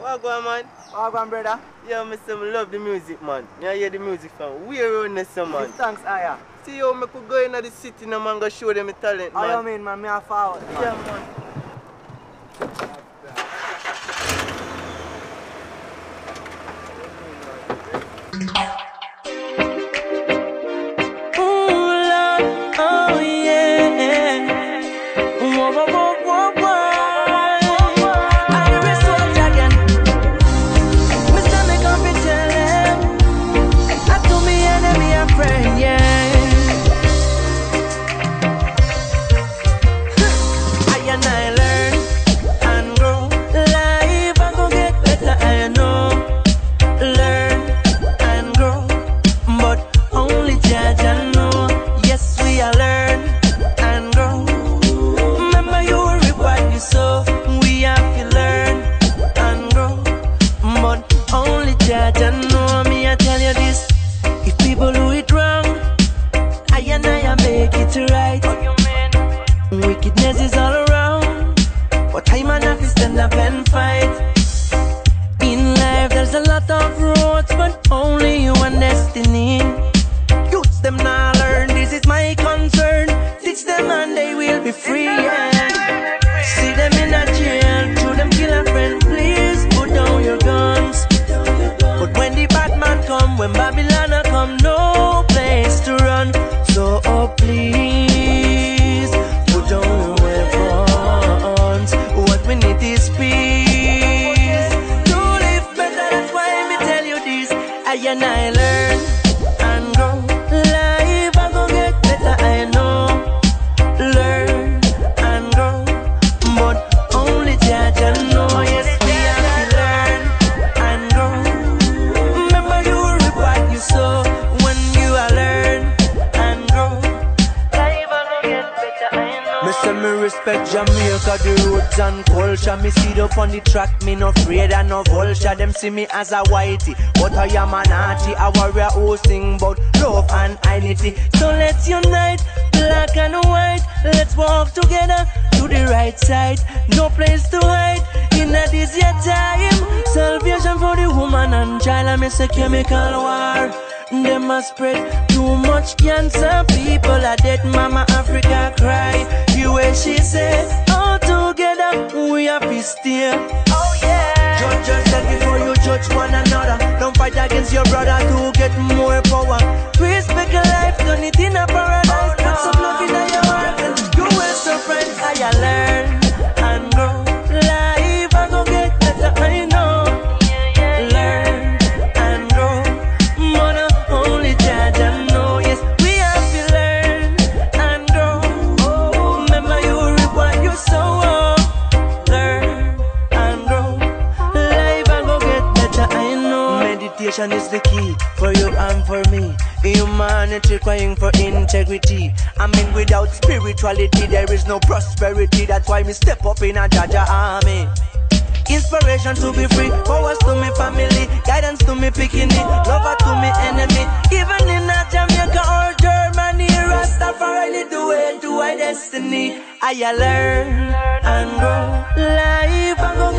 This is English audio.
Wagwan, man. Wagwan, brother. Yeah, I love the music, man. I hear the music from where on this, man. Thanks, Aya. See how I could go into the city now, man, go show them my talent, man. How you mean, man? Me a forward, man. Yeah, man. Wickedness is all around, but time and have to stand up and fight. In life there's a lot of roads, but only one destiny. Youths them now learn, this is my concern. Teach them and they will be free, yeah. See them in a jail, show them kill a friend, please put down your guns. But when the bad man come, when Babylon come, no place to run. So oh please, put down your weapons. What we need is peace. To live better, that's why me tell you this. I and I learn and grow. Life I go get better, I know. Learn and grow, but only judge and know. Yes, we have to learn and grow. Remember you reap what you sow. When you are learn and grow, life I go get better, I know. Me say me respect Jamaica, the roots and culture. Me see up on the track, me no afraid and no vulture. Them see me as a whitey, but I am a naughty. A warrior who sing about love and unity. So let's unite, black and white. Let's walk together to the right side. No place to hide in a this year time. Salvation for the woman and child. I miss a chemical war. They must spread too much cancer. People are dead, Mama Africa cry. The way she said, all together we are peace still. Oh yeah. Judge yourself before you judge one another. Don't fight against your brother to get more power. Respect your life, turn it in a paradise. Put some love in your heart and you will surprise. I learn and grow. Life I go get better, I know. Learn and grow. Mother only judge and know. Yes, we have to learn and grow. Remember you reap what you sow. Learn and grow. Life I go get better, I know. Meditation is the key for you and for me. Humanity crying for integrity. I mean, without spirituality there is no prosperity. That's why me step up in a Jaja army. Inspiration to be free, powers to me family, guidance to me bikini, lover to me enemy. Even in a Jamaica or Germany, Rastafari lead the way to my destiny. I learn and grow. Life I go